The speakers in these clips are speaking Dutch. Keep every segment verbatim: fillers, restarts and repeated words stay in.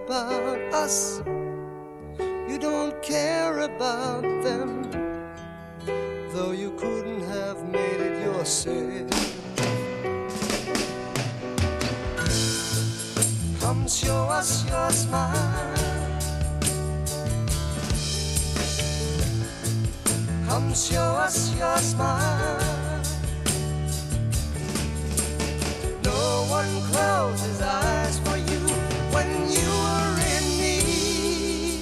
about us. You don't care about them, though you couldn't have made it yourself. Come show us your smile. Come show us your smile. No one closes eyes for you when you are in need.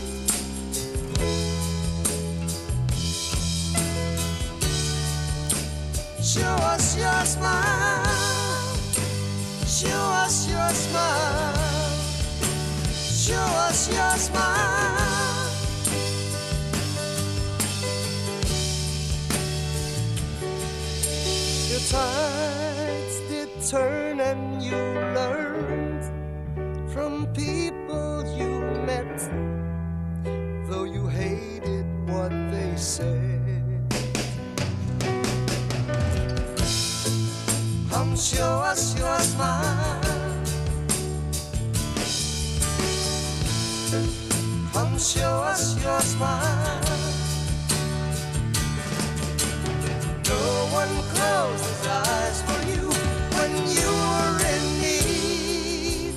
Show us your smile. Show us your smile. Show us your smile. Your tides did turn and you learned from people you met, though you hated what they said. Come show us your smile. Come show us your smile. No one closes eyes for you when you are in need.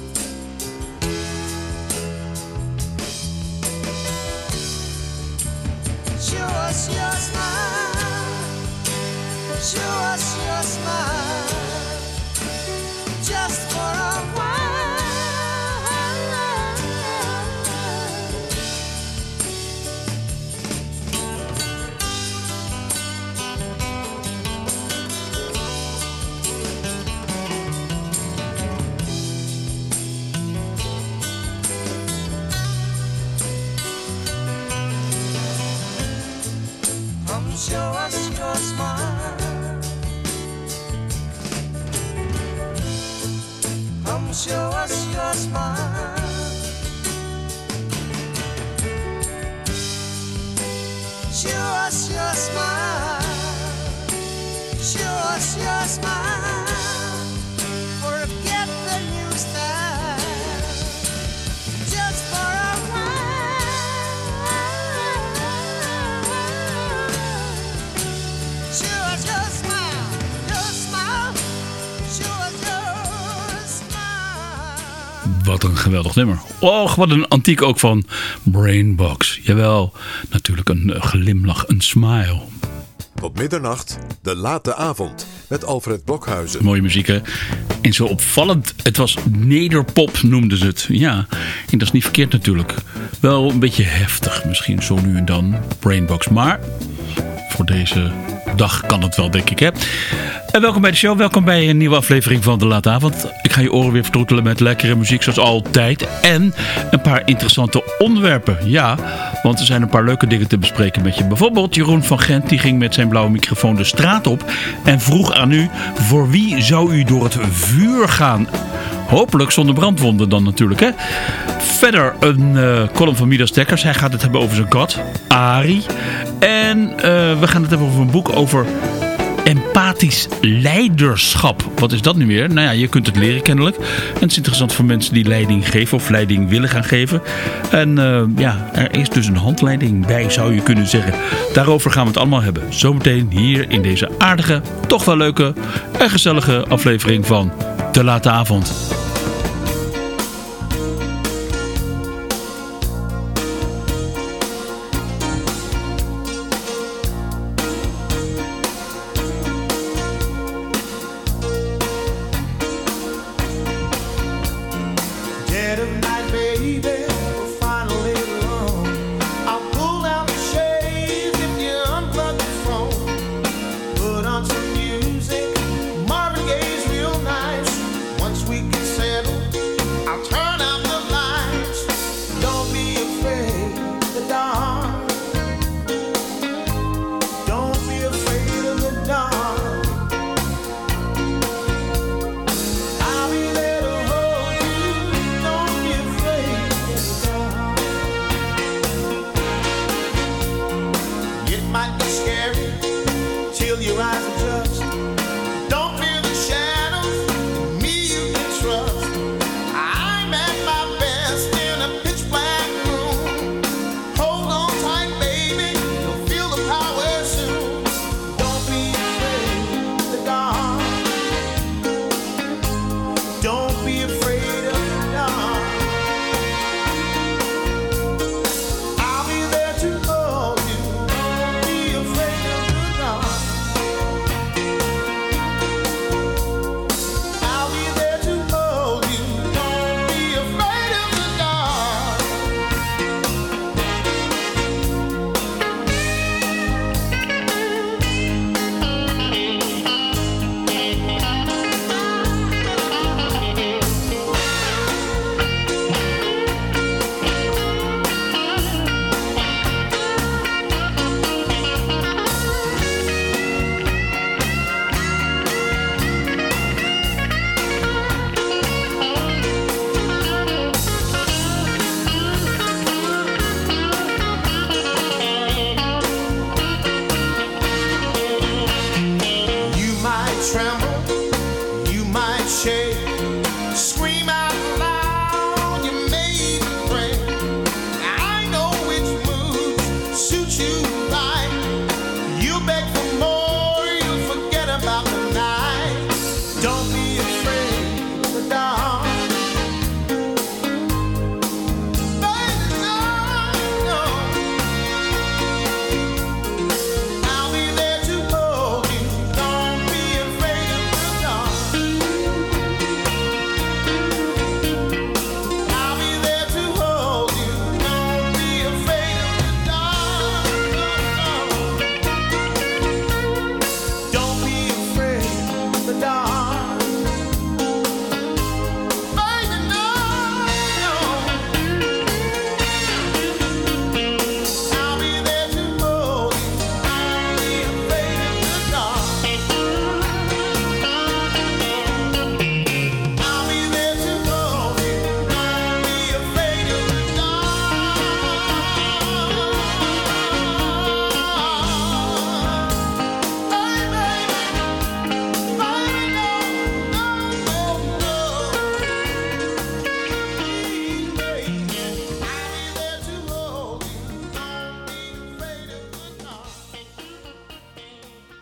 Show us your smile. Show us your smile. Just for a while. Show us your smile. Come show us your smile. Show us your smile. Show us your smile. Forget the new style. Just for a Wat een geweldig nummer. Och, wat een antiek ook van Brainbox. Jawel, natuurlijk een glimlach, een smile. Tot middernacht, de late avond, met Alfred Blokhuizen. Mooie muziek, hè? En zo opvallend, het was nederpop noemden ze het. Ja, en dat is niet verkeerd natuurlijk. Wel een beetje heftig misschien, zo nu en dan, Brainbox. Maar voor deze dag kan het wel, denk ik, hè? En welkom bij de show, welkom bij een nieuwe aflevering van De Late Avond. Ik ga je oren weer vertroetelen met lekkere muziek zoals altijd. En een paar interessante onderwerpen. Ja, want er zijn een paar leuke dingen te bespreken met je. Bijvoorbeeld Jeroen van Gent, die ging met zijn blauwe microfoon de straat op en vroeg aan u: voor wie zou u door het vuur gaan? Hopelijk zonder brandwonden dan natuurlijk, hè? Verder een uh, column van Midas Dekkers. Hij gaat het hebben over zijn kat, Arie. En uh, we gaan het hebben over een boek over empathisch leiderschap. Wat is dat nu weer? Nou ja, je kunt het leren kennelijk. En het is interessant voor mensen die leiding geven of leiding willen gaan geven. En uh, ja, er is dus een handleiding bij, zou je kunnen zeggen. Daarover gaan we het allemaal hebben. Zometeen hier in deze aardige, toch wel leuke en gezellige aflevering van De Late Avond. We can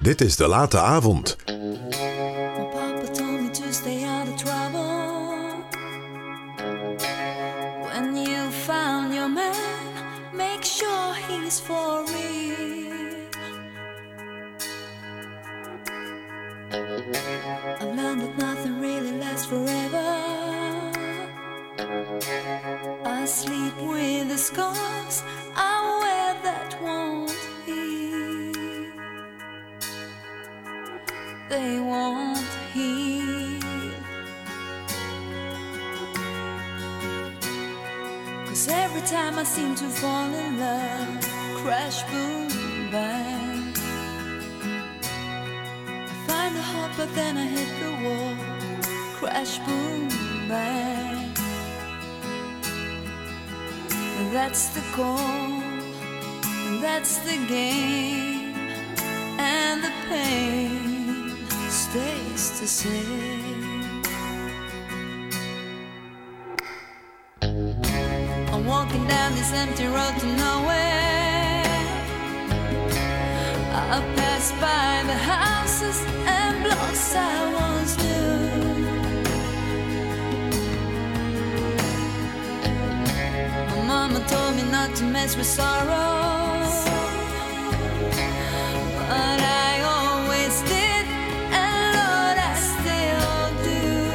Dit is De Late Avond. My papa told me to stay out of trouble. When you found your man, make sure he's for real. I learned that nothing really lasts forever. I sleep with the scars I wear that won't heal. They won't heal. 'Cause every time I seem to fall in love, crash, boom, bang, I find a heart but then I hit the wall, crash, boom, bang. And that's the goal, and that's the game, and the pain stays the same. I'm walking down this empty road to nowhere. I pass by the houses and blocks I once knew. My mama told me not to mess with sorrow, but I always did, and Lord, I still do.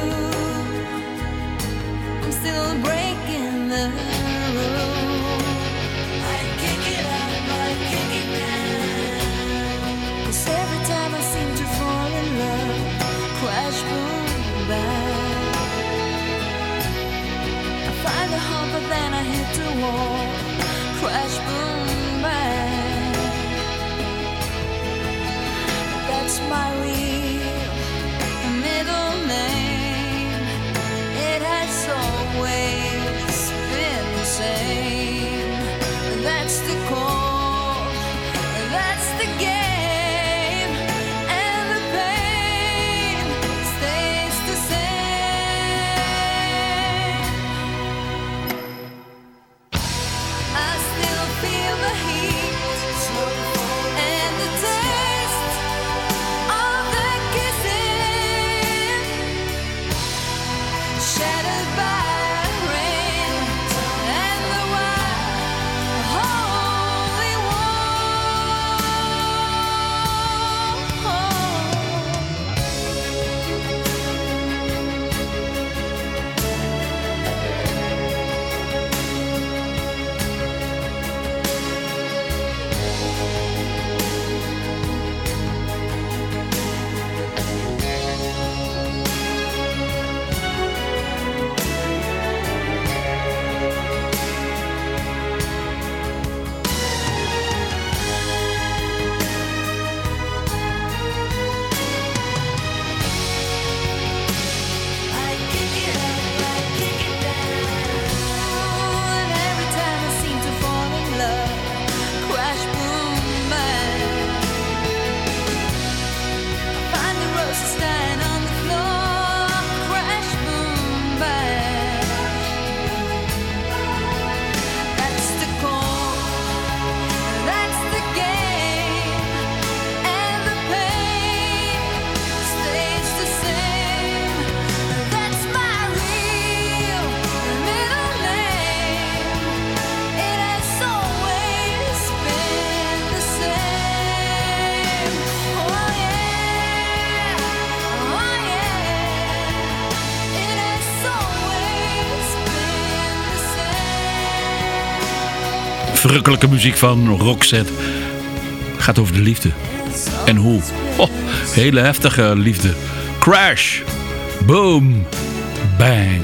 I'm still breaking the rule. I kick it up, I kick it down. 'Cause every time I seem to fall in love, crash, boom, bang, I find a heart but then I hit the wall, crash, boom, bang. That's my real middle name. It has always been the same. That's the call, that's the game, and the pain stays the same. I still feel the heat and the taste of the kissing, shattered by rain and the wild holy war. I kick it up, I kick it down. And every time I seem to fall in love, crash, boom, bang, I find the roses dying on the floor, crash, boom, bang. That's the call, that's the game, and the pain stays the same. That's my real middle name. It has always been the same. Oh yeah, oh yeah. It has always been the same. Verrukkelijke muziek van Roxette. Gaat over de liefde. En hoe? Oh, hele heftige liefde. Crash. Boom. Bang.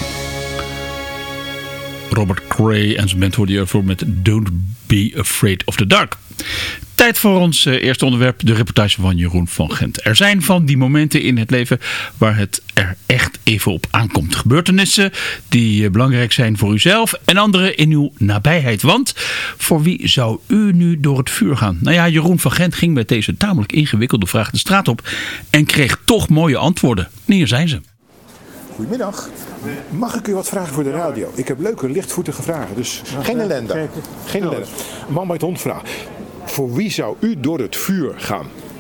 Robert Cray en zijn band hoorde je ervoor met Don't Be Afraid of the Dark. Tijd voor ons uh, eerste onderwerp, de reportage van Jeroen van Gent. Er zijn van die momenten in het leven waar het er echt even op aankomt. Gebeurtenissen die uh, belangrijk zijn voor uzelf en anderen in uw nabijheid. Want voor wie zou u nu door het vuur gaan? Nou ja, Jeroen van Gent ging met deze tamelijk ingewikkelde vraag de straat op en kreeg toch mooie antwoorden. En hier zijn ze. Goedemiddag. Mag ik u wat vragen voor de radio? Ik heb leuke, lichtvoetige vragen, dus geen ellende. Geen ellende. Een man bij het hond vraagt. Voor wie zou u door het vuur gaan?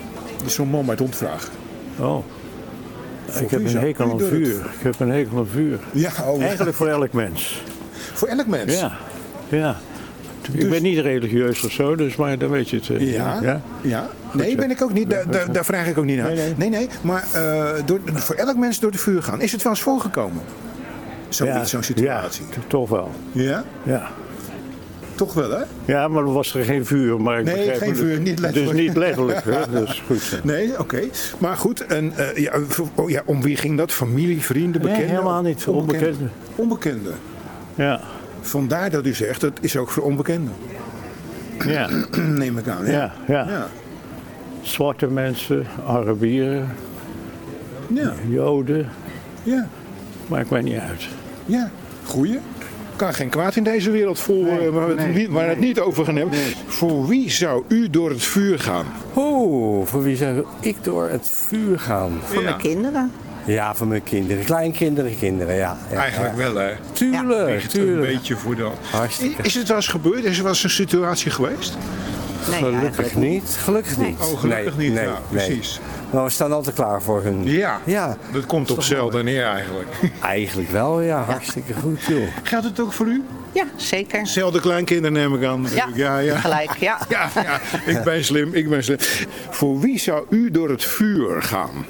Dat is zo'n man met hondvraag. Oh. Ik heb wie een zou hekel u aan door het- vuur. Ik heb een hekel aan vuur. Ja, oh, Eigenlijk voor elk mens. voor elk mens. Ja. Ja. Ik ben niet religieus of zo, dus maar dan weet je het. eh, Ja, ja? ja. Nee, zo. ben ik ook niet. Daar, daar, daar vraag ik ook niet naar. Nee, nee. nee, nee. Maar uh, door, voor elk mens door de vuur gaan. Is het wel eens voorgekomen? Zoiets, Ja, zo'n situatie. Ja, to- toch wel. Ja? Ja. Toch wel, hè? Ja, maar er was er geen vuur. Maar ik Nee, begrijp geen het- vuur, niet letterlijk. Dus niet letterlijk, hè? Dus goed. Nee, oké. Okay. Maar goed, en, uh, ja, oh, ja, om wie ging dat? Familie, vrienden, Nee, bekenden? helemaal niet. Onbekende. Onbekende. Ja. Vandaar dat u zegt, dat is ook voor onbekenden. Ja. Neem ik aan. hè? Ja, ja. Ja. Zwarte mensen, Arabieren, Ja. Joden. Ja. Maakt mij niet uit. Ja. Goeie. Kan geen kwaad in deze wereld vol, Nee, uh, waar we het, nee, niet, waar we het niet over gaan hebben. Voor wie zou u door het vuur gaan? Oeh, voor wie zou ik door het vuur gaan? Voor mijn kinderen. Ja, voor mijn kinderen. Kleinkinderen, kinderen, ja. ja Eigenlijk wel, hè? Tuurlijk, Echt een tuurlijk. beetje voor de... Hartstikke. Is het wel eens gebeurd? Is er wel eens een situatie geweest? Nee, Gelukkig eigenlijk niet. Gelukkig niet. Oh, gelukkig nee, niet. Nee, Ja, nee. precies. Maar we staan altijd klaar voor hun. Ja, Ja, dat komt op hetzelfde neer eigenlijk. eigenlijk wel, ja. Hartstikke goed, joh. Gaat het ook voor u? Ja, zeker. Zelfde kleinkinderen neem ik aan. Ja, natuurlijk. ja, ja. gelijk, ja. Ja, ja, ik ben slim, ik ben slim. Voor wie zou u door het vuur gaan?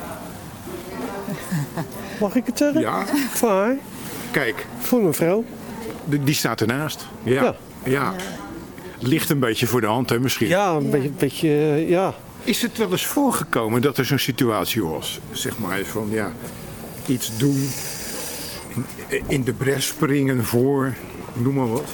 Mag ik het zeggen? Ja, Voor haar? kijk, Voor mijn vrouw? die die staat ernaast. Ja, ja. Ja. Ligt een beetje voor de hand, hè, misschien. Ja, een beetje, beetje eh, ja. Is het wel eens voorgekomen dat er zo'n situatie was? Zeg maar eens van, ja, iets doen, in, in de bres springen voor, noem maar wat.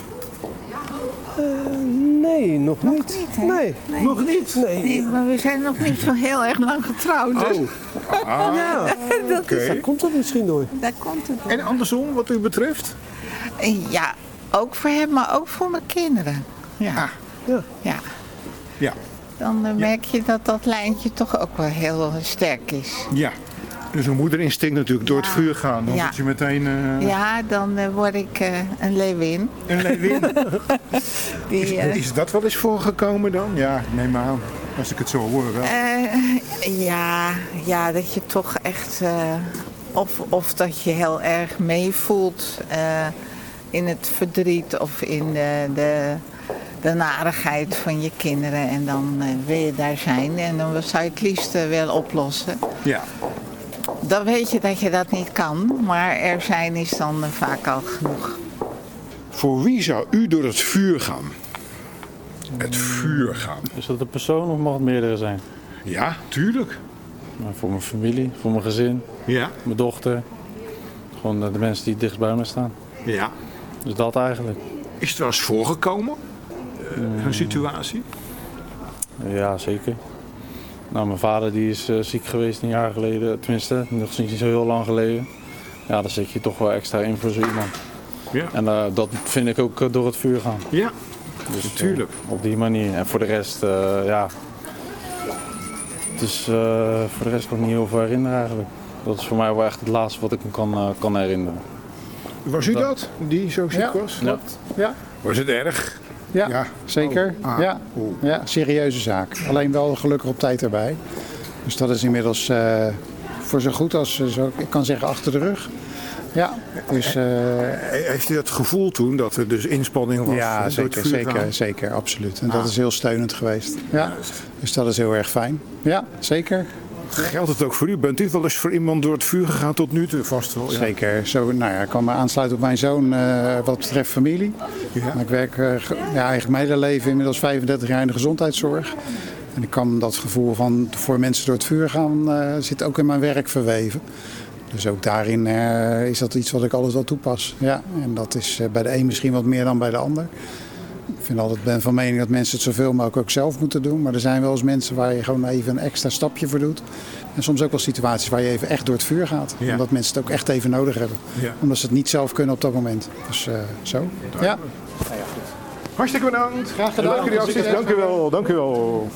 Nee, nog, Nog niet. niet, hè? Nee. Nog niet? Nee. Nee, maar we zijn nog niet zo heel erg lang getrouwd. Dus Oh, ah, Ja, dat oké. is, daar komt dat misschien door. daar komt het door. En andersom, wat u betreft? Ja, ook voor hem, maar ook voor mijn kinderen. Ja. Ah. Ja. Ja. Ja, Dan eh, merk je dat dat lijntje toch ook wel heel sterk is. ja. Dus een moederinstinct natuurlijk, door het vuur gaan. Dan Ja. word je meteen eh, Ja, dan eh, word ik eh, een leeuwin. een leeuwin. Die, eh, Is dat wel eens voorgekomen dan? Ja, neem maar aan. Als ik het zo hoor wel. Eh, ja, ja, dat je toch echt. eh, of, of dat je heel erg meevoelt eh, in het verdriet of in de, de, de narigheid van je kinderen. En dan eh, wil je daar zijn en dan zou je het liefst eh, wel oplossen. Ja. Dan weet je dat je dat niet kan, maar er zijn is dan eh, vaak al genoeg. Voor wie zou u door het vuur gaan? Het vuur gaan. Is dat een persoon of mag het meerdere zijn? Ja, tuurlijk. Nou, voor mijn familie, voor mijn gezin, Ja. mijn dochter. Gewoon de mensen die dichtst bij me staan. Ja. Dus dat eigenlijk. Is het wel eens voorgekomen? Uh, een situatie? Ja, zeker. Nou, mijn vader die is uh, ziek geweest een jaar geleden. Tenminste, nog niet zo heel lang geleden. Ja, dan zet je toch wel extra in voor zo iemand. Ja. En uh, dat vind ik ook uh, door het vuur gaan. Ja, Dus, natuurlijk. uh, op die manier. En voor de rest, uh, ja. Dus uh, voor de rest kan ik me niet heel veel herinneren eigenlijk. Dat is voor mij wel echt het laatste wat ik me kan, uh, kan herinneren. Was u dat, die zo ziek Ja. was? Ja. Ja, Was het erg? ja, Ja. zeker. Oh. Ah. Ja. Oeh. ja, serieuze zaak. Alleen wel gelukkig op tijd erbij. Dus dat is inmiddels uh, voor zo goed als, uh, zo, ik kan zeggen, achter de rug. Ja, dus, uh, Heeft u dat gevoel toen dat er dus inspanning was? ja door zeker, het vuur gaan? zeker, zeker, absoluut. En Ah. dat is heel steunend geweest. Ja, dus dat is heel erg fijn. Ja, zeker. Geldt het ook voor u? Bent u wel eens voor iemand door het vuur gegaan tot nu toe? Vast wel, ja. Zeker. Zo, nou ja, ik kan me aansluiten op mijn zoon uh, wat betreft familie. Ja. Ik werk uh, ge- ja, eigenlijk mijn hele leven inmiddels vijfendertig jaar in de gezondheidszorg. En ik kan dat gevoel van voor mensen door het vuur gaan, uh, zit ook in mijn werk verweven. Dus ook daarin uh, is dat iets wat ik altijd wel toepas. Ja, en dat is uh, bij de een misschien wat meer dan bij de ander. Ik vind altijd, ben van mening dat mensen het zoveel mogelijk ook zelf moeten doen. Maar er zijn wel eens mensen waar je gewoon even een extra stapje voor doet. En soms ook wel situaties waar je even echt door het vuur gaat. Ja. Omdat mensen het ook echt even nodig hebben. Ja. Omdat ze het niet zelf kunnen op dat moment. Dus uh, zo. Ja. Hartstikke bedankt. Graag gedaan. Leuke reacties. Dank u wel. Dank u wel.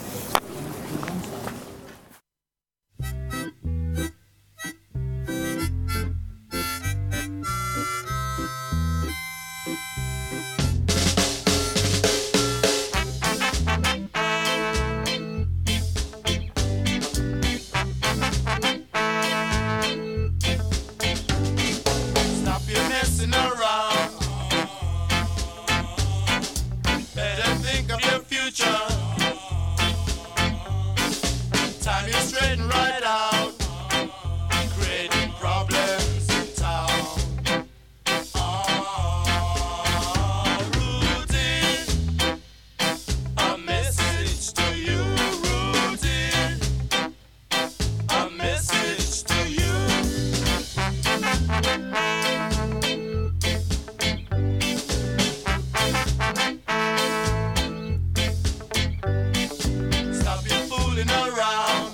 messing around. Better think of your future. Time you straighten right out, creating problems in town. Ah, routine, a message to you, routine, a message to you. Stop your fooling around.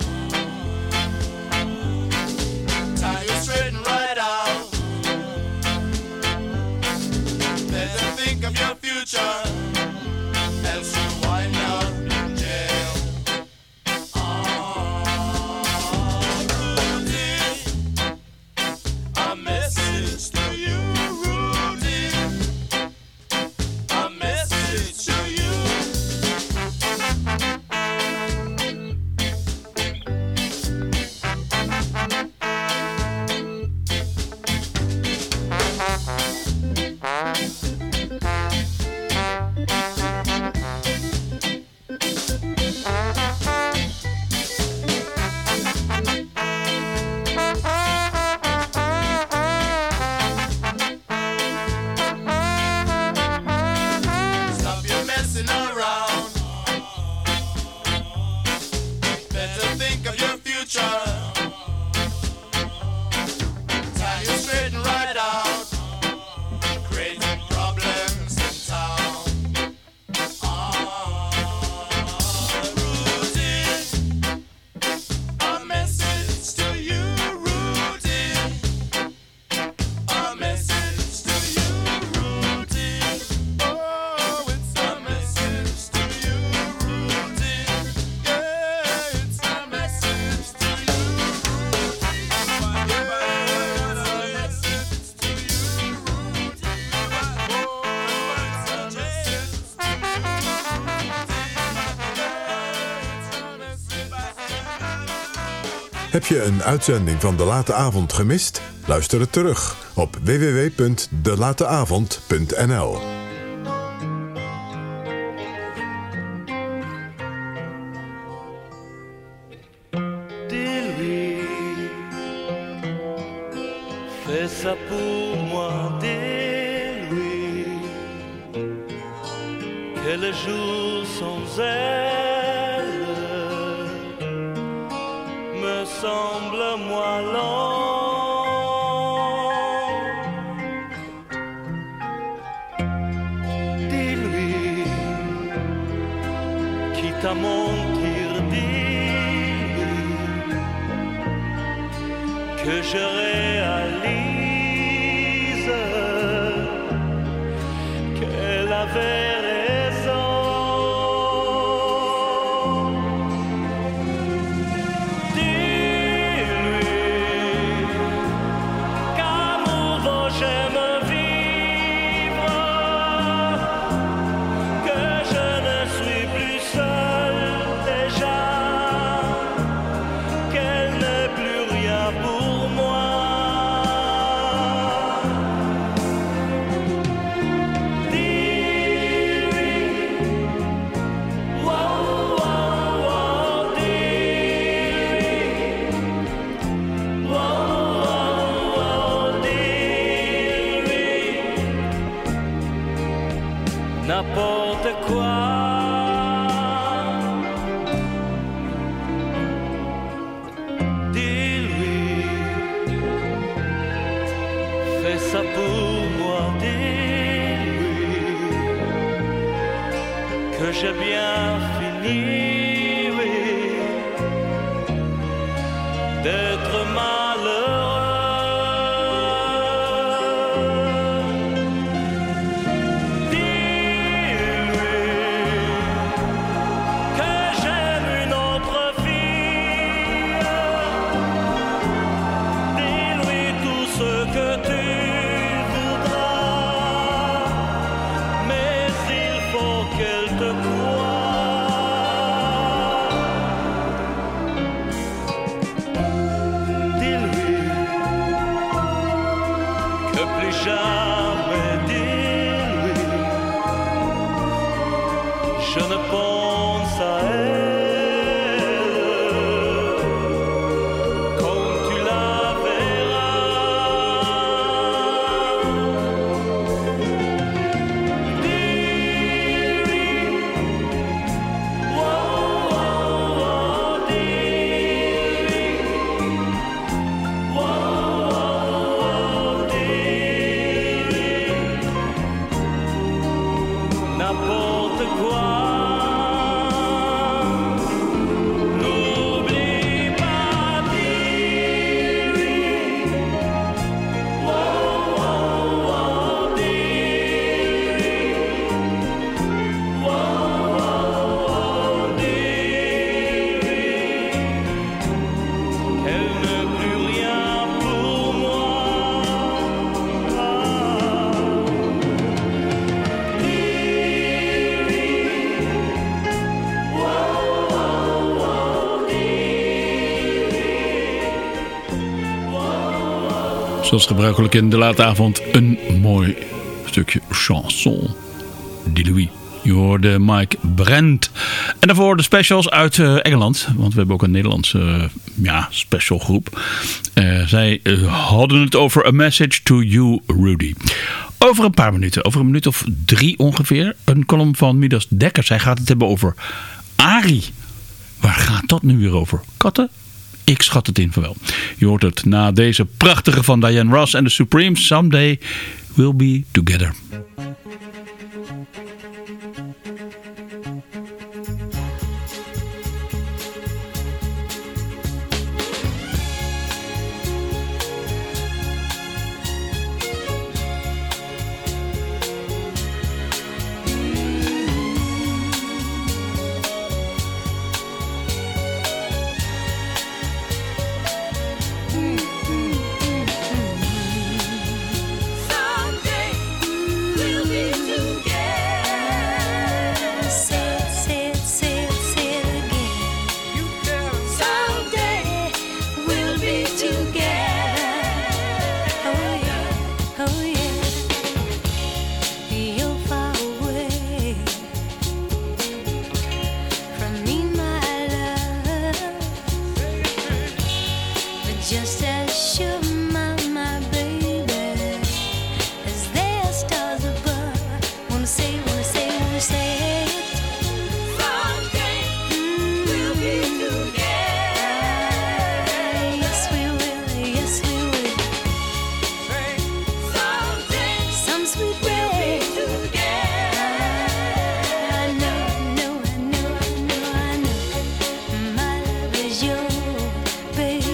Tie you straighten right out. Better think of your future, else you wind up in jail. Ah, routine, a message to you, routine, a message to you. Stop your messing around. Better think of your future. Tie you straighten right out, creating problems in town. Ah, routine, a message to you, routine, a message to you, routine. Oh, it's a message to you, routine. Yeah, it's a message to you, routine. Yeah, it's a message to you, routine. Oh, it's a message to you, routine. Heb je een uitzending van De Late Avond gemist? Luister het terug op w w w punt de late avond punt n l. Dis-lui, fais ça pour moi, dis-lui, que le jour sans elle me semble moi long. Dis-lui, quitte à mentir, dis-lui que je réalise qu'elle avait raison. Dis-lui qu'amour dont j'aime vivre, que je ne suis plus seul déjà, qu'elle n'est plus rien pour moi. Dis-lui, wow, wow, wow, dis-lui, wow, wow, wow, dis-lui, n'importe quoi. Dis-lui, fais ça pour moi, dis-lui que j'ai bien fini, oui, d'être malheureux. Dis-lui que j'aime une autre fille. Dis-lui tout ce que tu voudras, mais il faut qu'elle te croie. je ne pense à elle quand tu la verras. Dearie, wow, wow, wow, dearie, wow, wow, dearie, n'importe quoi. N'oublie pas, dearie, wow, wow, wow, dearie, wow, wow, wow, dearie, elle n'est plus rien pour moi. Zoals gebruikelijk in de late avond een mooi stukje chanson. Die Louis. Je hoorde Mike Brent. En daarvoor de specials uit uh, Engeland. Want we hebben ook een Nederlandse uh, ja, special groep. Uh, zij uh, hadden het over A Message to You, Rudy. Over een paar minuten, over een minuut of drie ongeveer. Een column van Midas Dekkers. Hij gaat het hebben over Arie. Waar gaat dat nu weer over? Katten? Ik schat het in van wel. Je hoort het na deze prachtige van Diana Ross en de Supremes. Someday we'll be together. Just as sure, my, my baby, as there are stars above. Wanna say, wanna say, wanna say it. Someday we'll be together. Yes, we will, yes, we will. Someday, some sweet day we'll be together. I know, I know, I know, I know, I know. My love is yours, baby.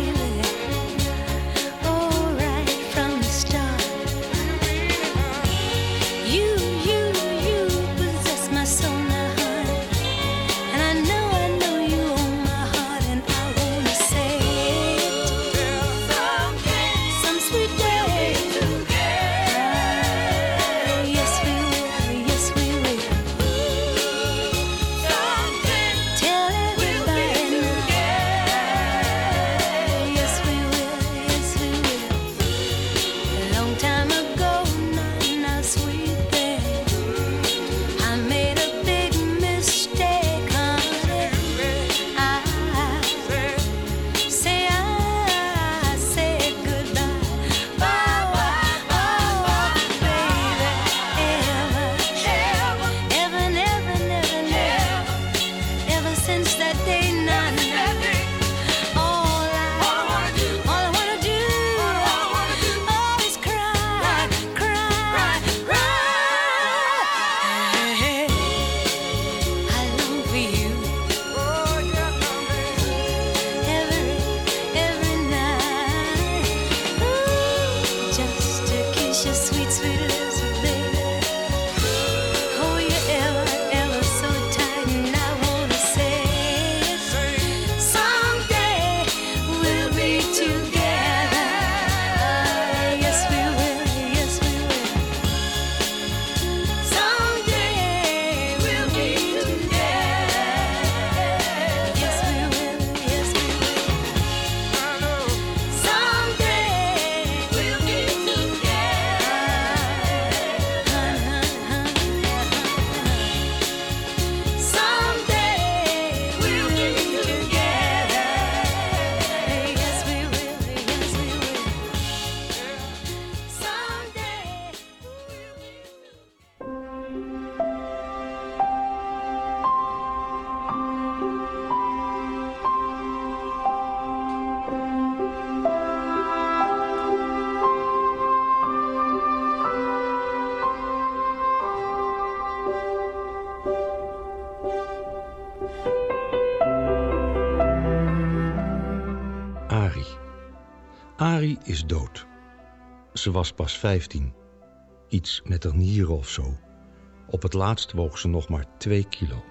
Arie is dood. Ze was pas vijftien. Iets met haar nieren of zo. Op het laatst woog ze nog maar twee kilo.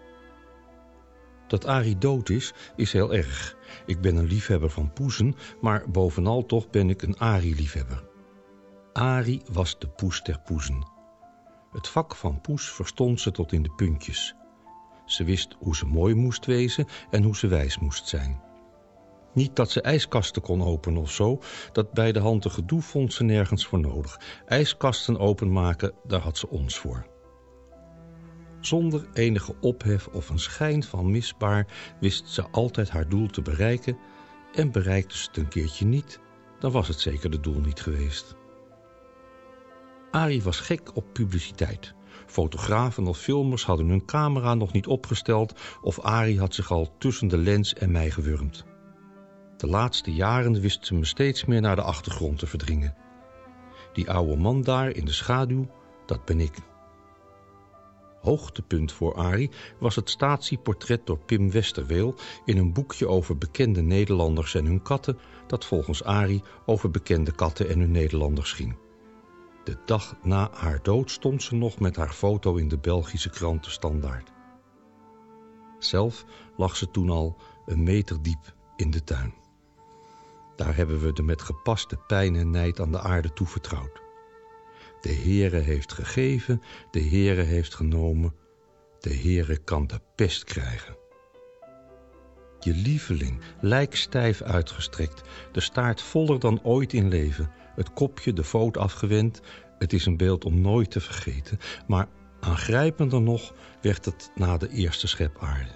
Dat Arie dood is, is heel erg. Ik ben een liefhebber van poezen, maar bovenal toch ben ik een Arie-liefhebber. Arie was de poes der poezen. Het vak van poes verstond ze tot in de puntjes. Ze wist hoe ze mooi moest wezen en hoe ze wijs moest zijn. Niet dat ze ijskasten kon openen of zo, dat bij de hand gedoe vond ze nergens voor nodig. Ijskasten openmaken, daar had ze ons voor. Zonder enige ophef of een schijn van misbaar wist ze altijd haar doel te bereiken, en bereikte ze het een keertje niet, dan was het zeker het doel niet geweest. Arie was gek op publiciteit. Fotografen of filmers hadden hun camera nog niet opgesteld of Arie had zich al tussen de lens en mij gewurmd. De laatste jaren wist ze me steeds meer naar de achtergrond te verdringen. Die oude man daar in de schaduw, dat ben ik. Hoogtepunt voor Arie was het statieportret door Pim Westerweel in een boekje over bekende Nederlanders en hun katten, dat volgens Arie over bekende katten en hun Nederlanders ging. De dag na haar dood stond ze nog met haar foto in de Belgische krant De Standaard. Zelf lag ze toen al een meter diep in de tuin. Daar hebben we de met gepaste pijn en nijd aan de aarde toevertrouwd. De Heere heeft gegeven, de Heere heeft genomen, de Heere kan de pest krijgen. Je lieveling, lijkstijf uitgestrekt, de staart voller dan ooit in leven, het kopje de voet afgewend, het is een beeld om nooit te vergeten, maar aangrijpender nog werd het na de eerste schep aarde.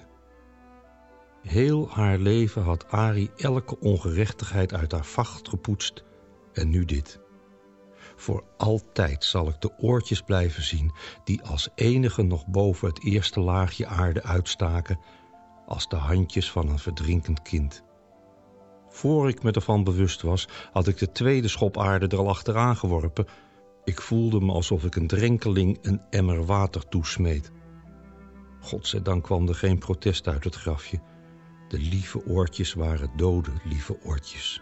Heel haar leven had Arie elke ongerechtigheid uit haar vacht gepoetst en nu dit. Voor altijd zal ik de oortjes blijven zien die als enige nog boven het eerste laagje aarde uitstaken als de handjes van een verdrinkend kind. Voor ik me ervan bewust was, had ik de tweede schop aarde er al achteraan geworpen. Ik voelde me alsof ik een drenkeling een emmer water toesmeet. Godzijdank kwam er geen protest uit het grafje. De lieve oortjes waren dode lieve oortjes.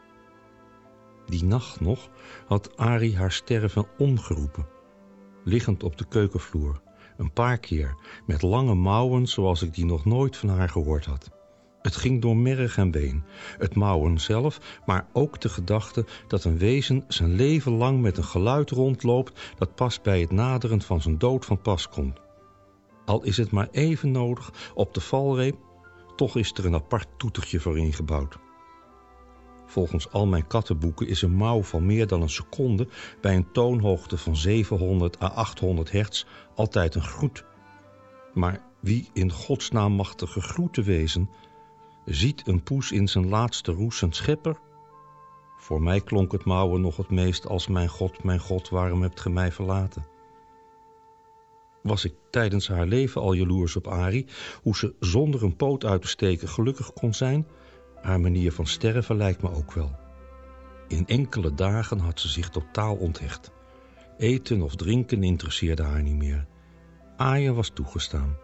Die nacht nog had Arie haar sterven omgeroepen. Liggend op de keukenvloer, een paar keer, met lange mouwen zoals ik die nog nooit van haar gehoord had. Het ging door merg en been, het mouwen zelf, maar ook de gedachte dat een wezen zijn leven lang met een geluid rondloopt dat pas bij het naderen van zijn dood van pas komt. Al is het maar even nodig op de valreep, toch is er een apart toetertje voor ingebouwd. Volgens al mijn kattenboeken is een mouw van meer dan een seconde bij een toonhoogte van zevenhonderd à achthonderd hertz altijd een groet. Maar wie in godsnaam mag de gegroeten wezen, ziet een poes in zijn laatste roes zijn schepper? Voor mij klonk het mouwen nog het meest als mijn God, mijn God, waarom hebt ge mij verlaten? Was ik tijdens haar leven al jaloers op Arie, hoe ze zonder een poot uit te steken gelukkig kon zijn? Haar manier van sterven lijkt me ook wel. In enkele dagen had ze zich totaal onthecht. Eten of drinken interesseerde haar niet meer. Aaien was toegestaan.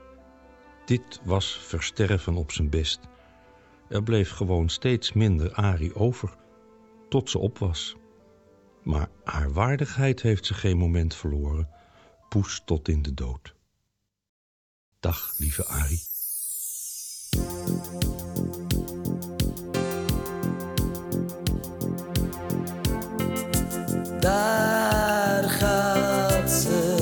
Dit was versterven op zijn best. Er bleef gewoon steeds minder Arie over, tot ze op was. Maar haar waardigheid heeft ze geen moment verloren. Poes tot in de dood. Dag, lieve Arie. Daar gaat ze.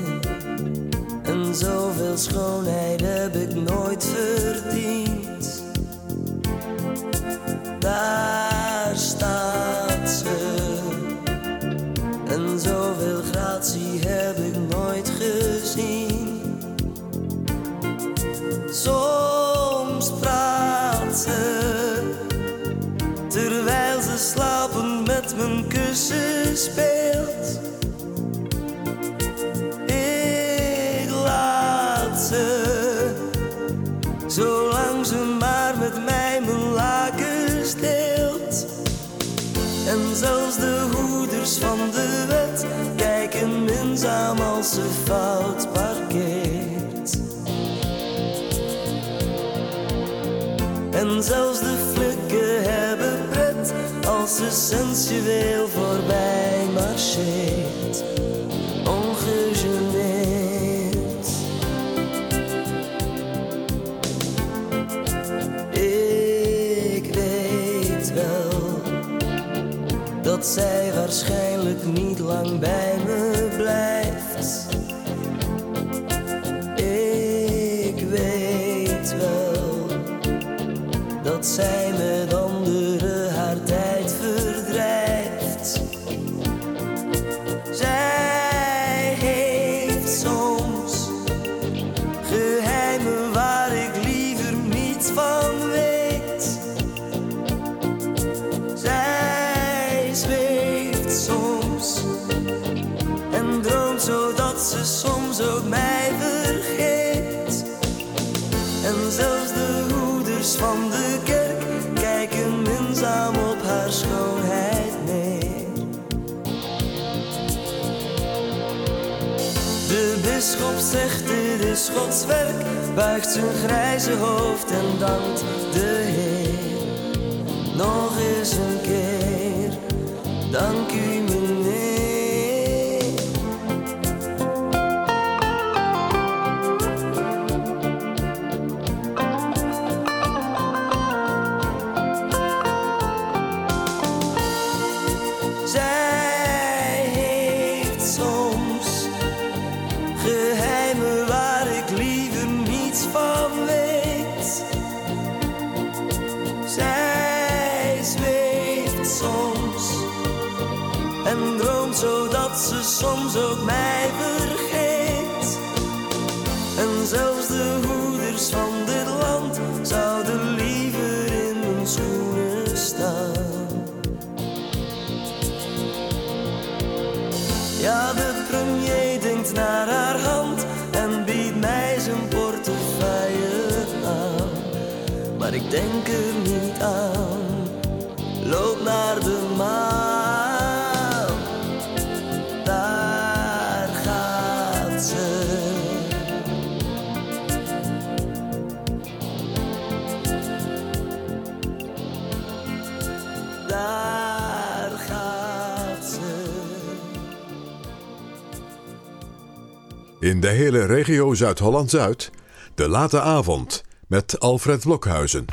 En zoveel schoonheid heb ik nooit verdiend. Daar staat ze. En zoveel gratie heb ik nooit gezien. Soms praat ze, terwijl ze slapend met mijn kussen speelt. Ik laat ze, zolang ze maar met mij mijn lakens deelt. En zelfs de hoeders van de wet kijken minzaam als ze fout parkeert. En zelfs de flikken hebben pret als ze sensueel voorbij marcheert, ongegeneerd. Ik weet wel dat zij waarschijnlijk niet lang bij me blijft. Ik weet wel dat zij met anderen haar tijd verdrijft. Zij heeft soms geheimen waar ik liever niets van weet. Zij zweeft soms en droomt zodat ze soms ook mij vergeet. En zelfs de hoeders van de kerk kijken minzaam op haar schoonheid neer. De bisschop zegt dit is Gods werk, buigt zijn grijze hoofd en dankt de Heer. Nog eens een keer, dank u meneer. Zij heeft soms geheimen waar ik liever niets van weet. Zij zweeft soms en droomt zodat ze soms ook mij vergeet. En zelfs de hoeders van dit land zouden liever in mijn schoenen staan. Ja, de premier denkt naar haar hand en biedt mij zijn portefeuille aan. Maar ik denk er niet aan, loop naar de maan. Daar gaat ze. Daar gaat ze. In de hele regio Zuid-Holland-Zuid, de late avond met Alfred Blokhuizen.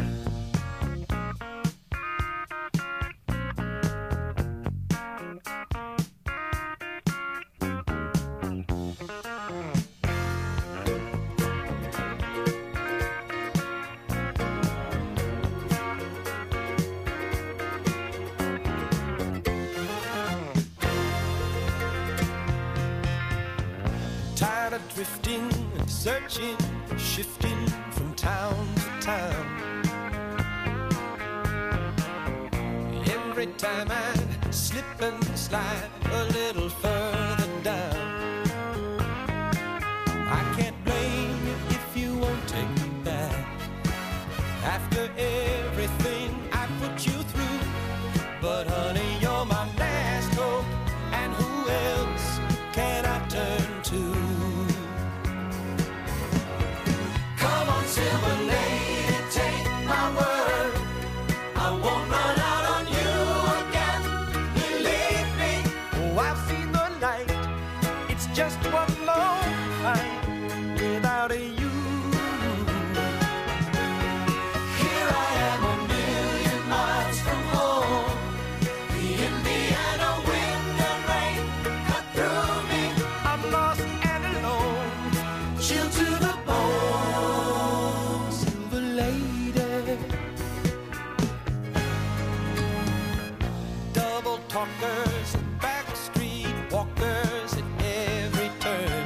Tired of drifting, searching, shifting from town to town. Every time I slip and slide a little further down. I can't blame you if you won't take me back. After everything I put you through, but honey, you're my last hope, and who else can I turn to? Come on, silver lady, take my word. I won't run out on you again. Believe me, oh, I've seen the light. It's just one long fight without a you. Here I am a million miles from home. The Indiana wind and rain cut through me. I'm lost and alone, chilled to the bone. Silver lady, double talkers, backstreet walkers at every turn.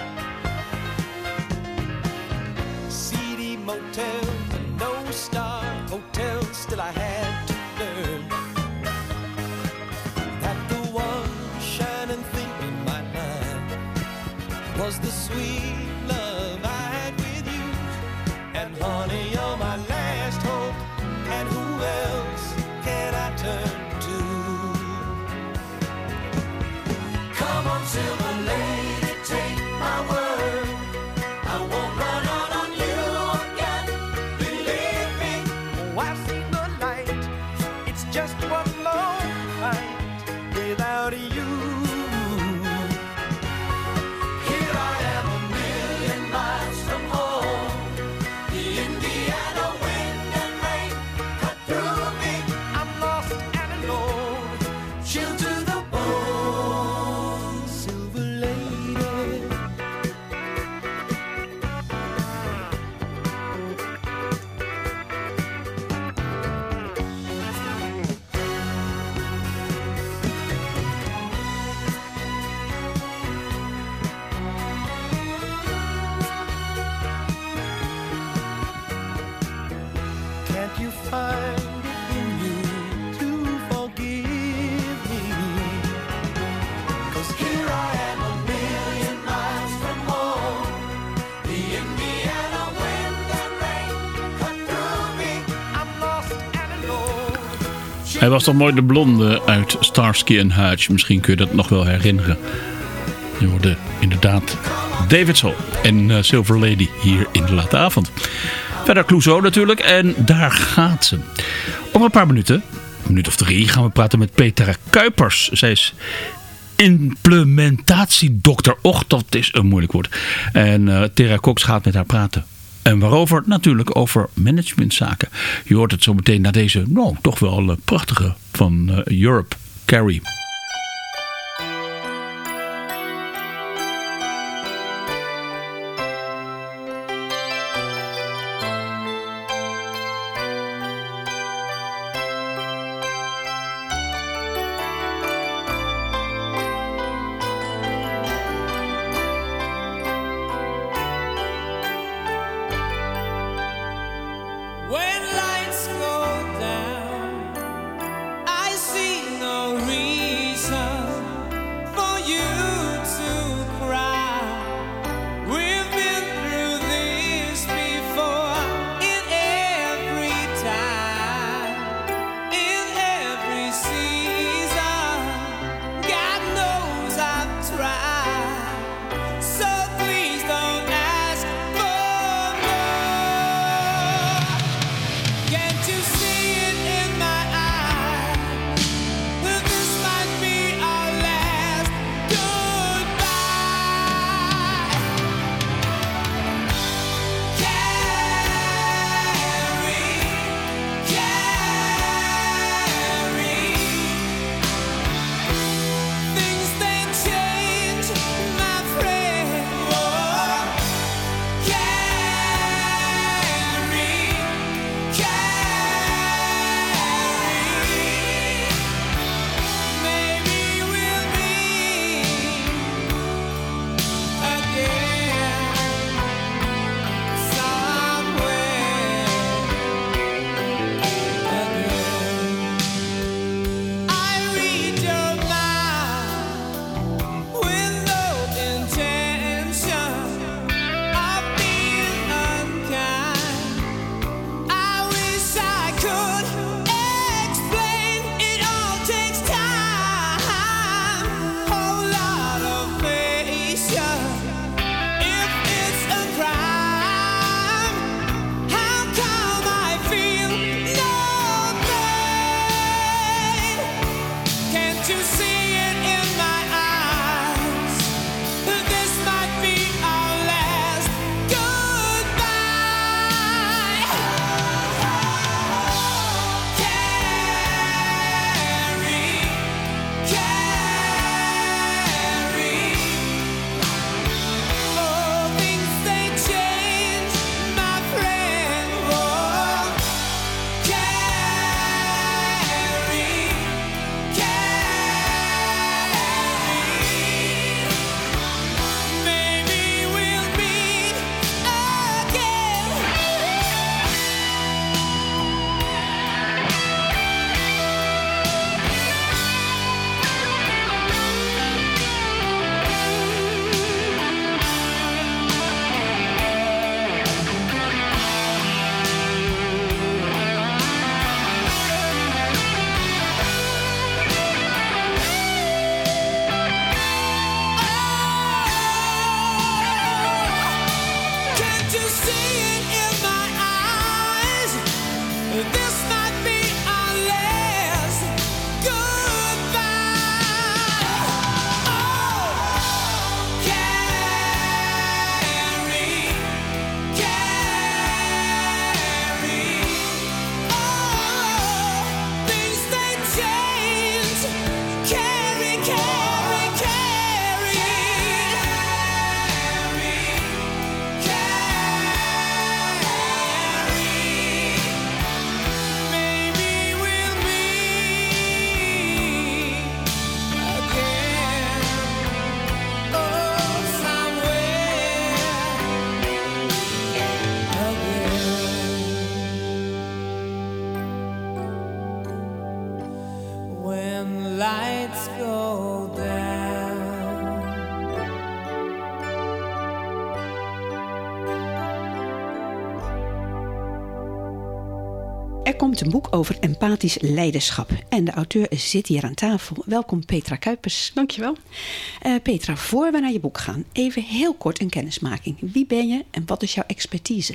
Seedy motels and no-star hotels, still I had to learn that the one shining thing in my mind was the sweet love I had with you. And honey, you're my last hope, and who else can I turn to? Come on, silver lady, take my word. I won't run out on you again. Believe me, oh, I've seen the light. It's just one long Hij was toch mooi de blonde uit Starsky and Hutch. Misschien kun je dat nog wel herinneren. Je hoorde inderdaad David Soul en uh, Silver Lady hier in de late avond. Verder Clouseau natuurlijk en daar gaat ze. Over een paar minuten, een minuut of drie, gaan we praten met Petra Kuipers. Zij is implementatiedokter. Och, dat is een moeilijk woord. En uh, Tera Cox gaat met haar praten. En waarover? Natuurlijk over managementzaken. Je hoort het zo meteen na deze, nou, toch wel uh, prachtige van uh, Europe, Carrie. When lights go down, I see no reason Er komt een boek over empathisch leiderschap. En de auteur zit hier aan tafel. Welkom Petra Kuipers. Dankjewel. Uh, Petra, voor we naar je boek gaan, even heel kort een kennismaking. Wie ben je en wat is jouw expertise?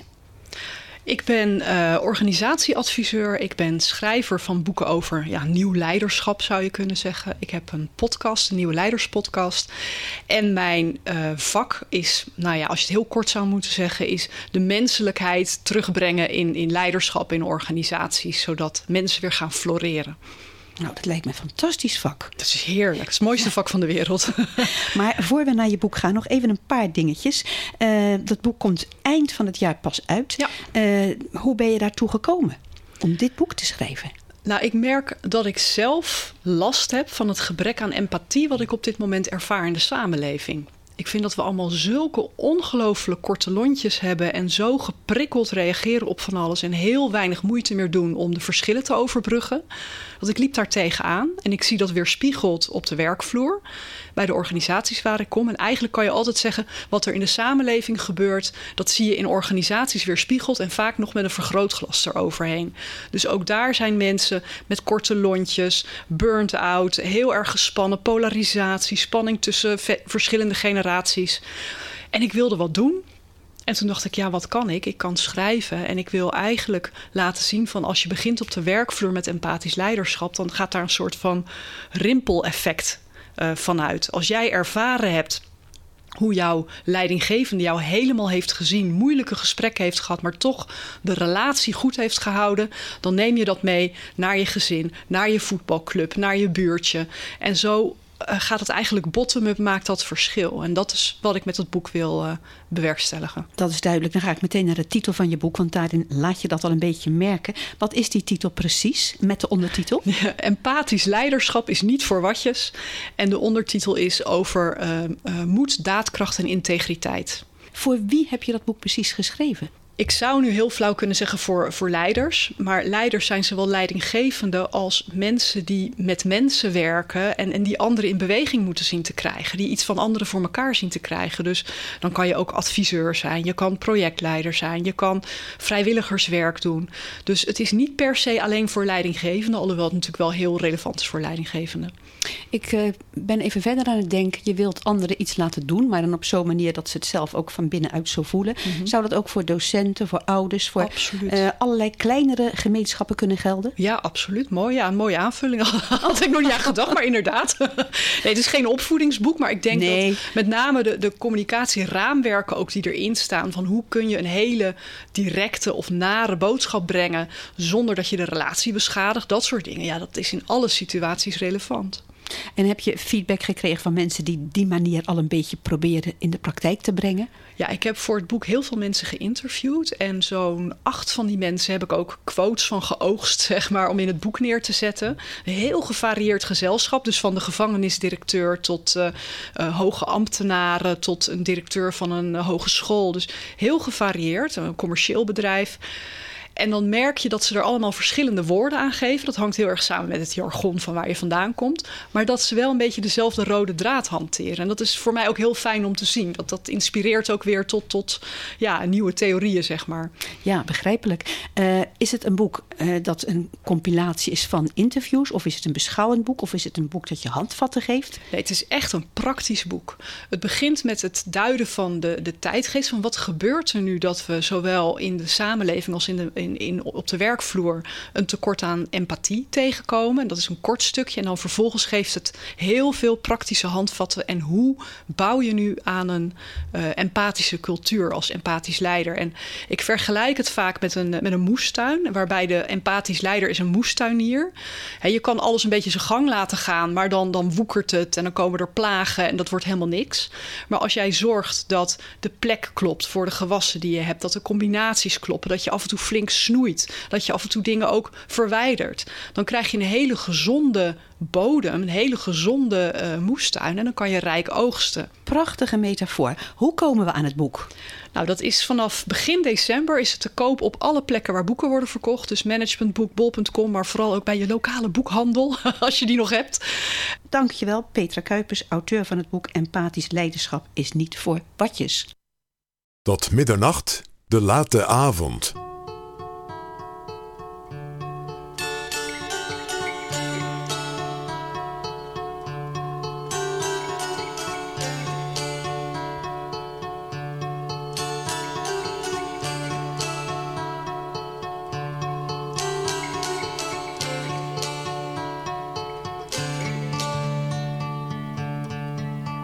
Ik ben uh, organisatieadviseur. Ik ben schrijver van boeken over ja, nieuw leiderschap, zou je kunnen zeggen. Ik heb een podcast, een nieuwe leiderspodcast. En mijn uh, vak is, nou ja, als je het heel kort zou moeten zeggen, is de menselijkheid terugbrengen in, in leiderschap in organisaties, zodat mensen weer gaan floreren. Nou, dat lijkt me een fantastisch vak. Dat is heerlijk. Het is het mooiste vak van de wereld. Maar voor we naar je boek gaan, nog even een paar dingetjes. Uh, dat boek komt eind van het jaar pas uit. Ja. Uh, hoe ben je daartoe gekomen om dit boek te schrijven? Nou, ik merk dat ik zelf last heb van het gebrek aan empathie wat ik op dit moment ervaar in de samenleving. Ik vind dat we allemaal zulke ongelooflijk korte lontjes hebben en zo geprikkeld reageren op van alles en heel weinig moeite meer doen om de verschillen te overbruggen. Want ik liep daar tegenaan en ik zie dat weerspiegeld op de werkvloer bij de organisaties waar ik kom. En eigenlijk kan je altijd zeggen wat er in de samenleving gebeurt, dat zie je in organisaties weerspiegeld en vaak nog met een vergrootglas eroverheen. Dus ook daar zijn mensen met korte lontjes, burnt out, heel erg gespannen, polarisatie, spanning tussen ve- verschillende generaties. En ik wilde wat doen. En toen dacht ik, ja, wat kan ik? Ik kan schrijven en ik wil eigenlijk laten zien van als je begint op de werkvloer met empathisch leiderschap, dan gaat daar een soort van rimpeleffect uh, vanuit. Als jij ervaren hebt hoe jouw leidinggevende jou helemaal heeft gezien, moeilijke gesprekken heeft gehad, maar toch de relatie goed heeft gehouden, dan neem je dat mee naar je gezin, naar je voetbalclub, naar je buurtje. En zo Uh, gaat het eigenlijk bottom-up, maakt dat verschil. En dat is wat ik met het boek wil uh, bewerkstelligen. Dat is duidelijk. Dan ga ik meteen naar de titel van je boek, want daarin laat je dat al een beetje merken. Wat is die titel precies, met de ondertitel? Ja, empathisch leiderschap is niet voor watjes. En de ondertitel is over uh, uh, moed, daadkracht en integriteit. Voor wie heb je dat boek precies geschreven? Ik zou nu heel flauw kunnen zeggen voor, voor leiders. Maar leiders zijn zowel leidinggevende als mensen die met mensen werken En, en die anderen in beweging moeten zien te krijgen. Die iets van anderen voor elkaar zien te krijgen. Dus dan kan je ook adviseur zijn. Je kan projectleider zijn. Je kan vrijwilligerswerk doen. Dus het is niet per se alleen voor leidinggevenden. Alhoewel het natuurlijk wel heel relevant is voor leidinggevenden. Ik uh, ben even verder aan het denken. Je wilt anderen iets laten doen. Maar dan op zo'n manier dat ze het zelf ook van binnenuit zo voelen. Mm-hmm. Zou dat ook voor docenten, voor ouders, voor uh, allerlei kleinere gemeenschappen kunnen gelden? Ja, absoluut. Mooi, ja, een mooie aanvulling. Had ik nog niet aan gedacht, maar inderdaad. Nee, het is geen opvoedingsboek, maar ik denk nee. dat met name de, de communicatieraamwerken ook die erin staan, van hoe kun je een hele directe of nare boodschap brengen zonder dat je de relatie beschadigt, dat soort dingen. Ja, dat is in alle situaties relevant. En heb je feedback gekregen van mensen die die manier al een beetje proberen in de praktijk te brengen? Ja, ik heb voor het boek heel veel mensen geïnterviewd. En zo'n acht van die mensen heb ik ook quotes van geoogst, zeg maar, om in het boek neer te zetten. Een heel gevarieerd gezelschap. Dus van de gevangenisdirecteur tot uh, uh, hoge ambtenaren, tot een directeur van een uh, hogeschool. Dus heel gevarieerd, een commercieel bedrijf. En dan merk je dat ze er allemaal verschillende woorden aan geven. Dat hangt heel erg samen met het jargon van waar je vandaan komt. Maar dat ze wel een beetje dezelfde rode draad hanteren. En dat is voor mij ook heel fijn om te zien. Dat, dat inspireert ook weer tot, tot ja, nieuwe theorieën, zeg maar. Ja, begrijpelijk. Uh, is het een boek uh, dat een compilatie is van interviews? Of is het een beschouwend boek? Of is het een boek dat je handvatten geeft? Nee, het is echt een praktisch boek. Het begint met het duiden van de, de tijdgeest. Van wat gebeurt er nu dat we zowel in de samenleving als in de In, in, op de werkvloer een tekort aan empathie tegenkomen. Dat is een kort stukje. En dan vervolgens geeft het heel veel praktische handvatten. En hoe bouw je nu aan een uh, empathische cultuur als empathisch leider? En ik vergelijk het vaak met een, met een moestuin. Waarbij de empathisch leider is een moestuinier. He, je kan alles een beetje zijn gang laten gaan. Maar dan, dan woekert het. En dan komen er plagen. En dat wordt helemaal niks. Maar als jij zorgt dat de plek klopt voor de gewassen die je hebt. Dat de combinaties kloppen. Dat je af en toe flink snoeit. Dat je af en toe dingen ook verwijdert. Dan krijg je een hele gezonde bodem, een hele gezonde uh, moestuin. En dan kan je rijk oogsten. Prachtige metafoor. Hoe komen we aan het boek? Nou, dat is vanaf begin december is het te koop op alle plekken waar boeken worden verkocht. Dus managementboek, bol punt com, maar vooral ook bij je lokale boekhandel, als je die nog hebt. Dankjewel, Petra Kuipers, auteur van het boek Empathisch Leiderschap is niet voor watjes. Tot middernacht, de late avond.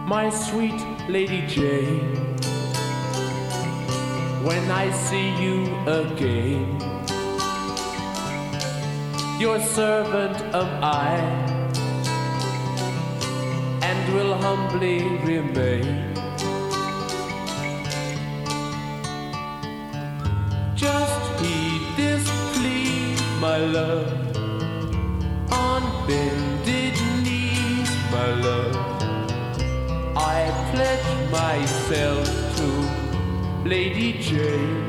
my sweet Lady Jane, when I see you again, your servant am I, and will humbly remain. Just heed this plea, my love, on bended knees, my love, I pledge myself to Lady Jane.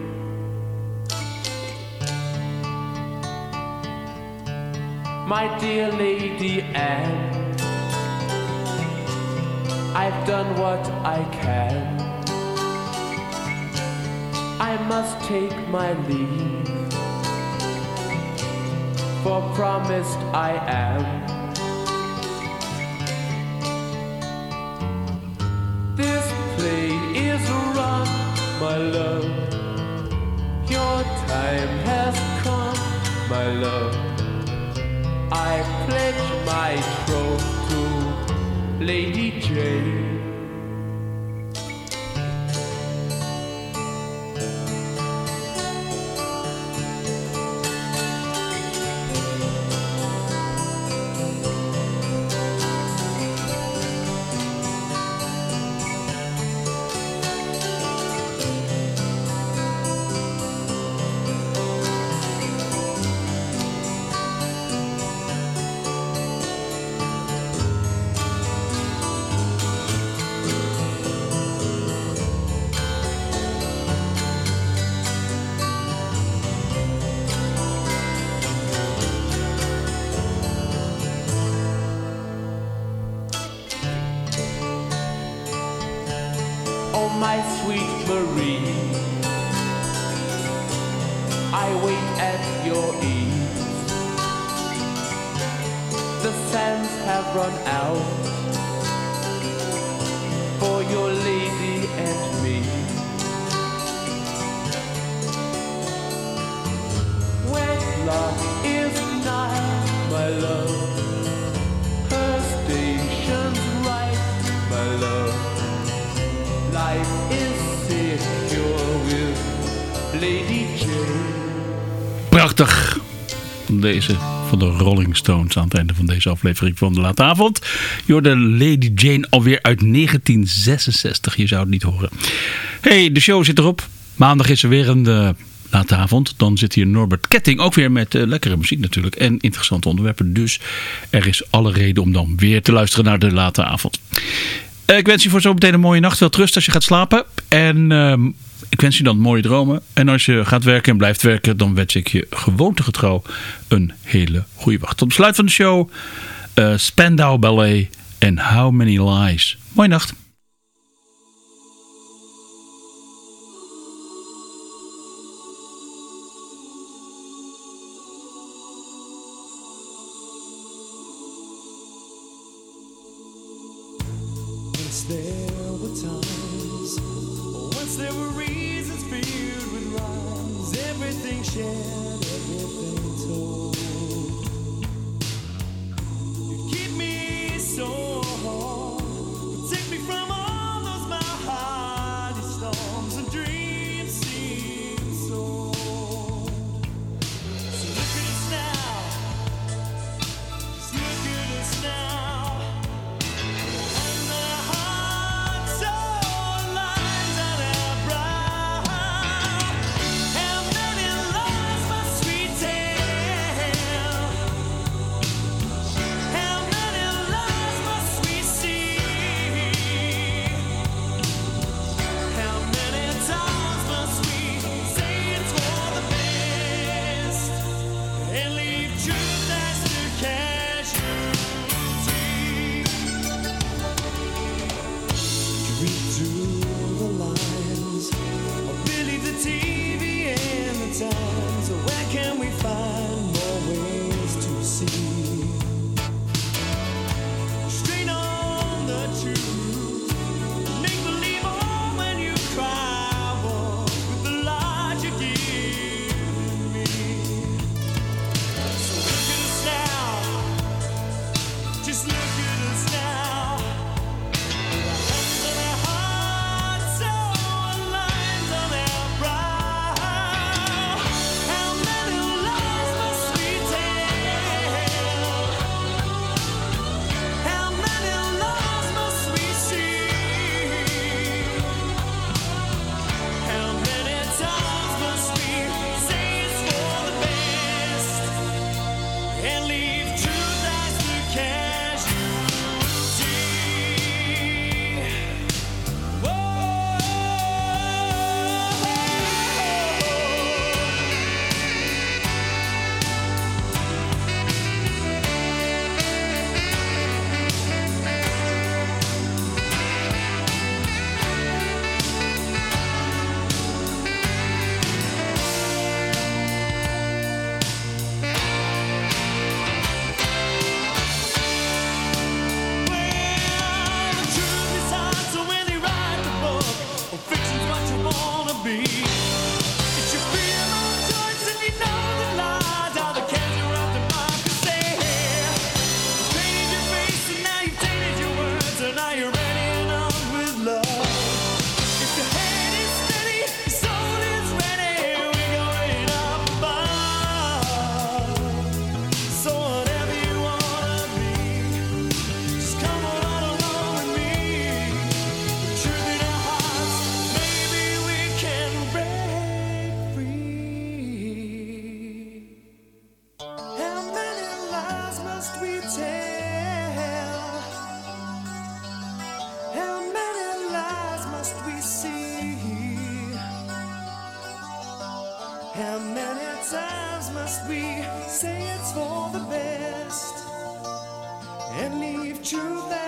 My dear Lady Anne, I've done what I can. I must take my leave, for promised I am. This play is run, my love, your time has come, my love. I pledge my troth to Lady Jane. My sweet Marie, I wait at your ease. The sands have run out for your lady and me. Wedlock is nigh, my love, her station's right, my love. Life is secure with Lady Jane. Prachtig. Deze van de Rolling Stones aan het einde van deze aflevering van de Late Avond. Je hoorde Lady Jane alweer uit negentien zesenzestig. Je zou het niet horen. Hey, de show zit erop. Maandag is er weer een uh, Late Avond. Dan zit hier Norbert Ketting. Ook weer met uh, lekkere muziek natuurlijk. En interessante onderwerpen. Dus er is alle reden om dan weer te luisteren naar de Late Avond. Uh, ik wens je voor zo meteen een mooie nacht. Veel rust als je gaat slapen. En uh, ik wens je dan mooie dromen. En als je gaat werken en blijft werken, dan wens ik je gewoontegetrouw een hele goede wacht. Tot besluit van de show. Uh, Spandau Ballet en How Many Lies. Mooie nacht. There were times, once there were reasons filled with rhymes, everything shared, everything told. You'd keep me so hard, protect me from all those mighty storms and dreams seem so old. So look at us now, just look at us now. Just look at us now. we say it's for the best and leave truth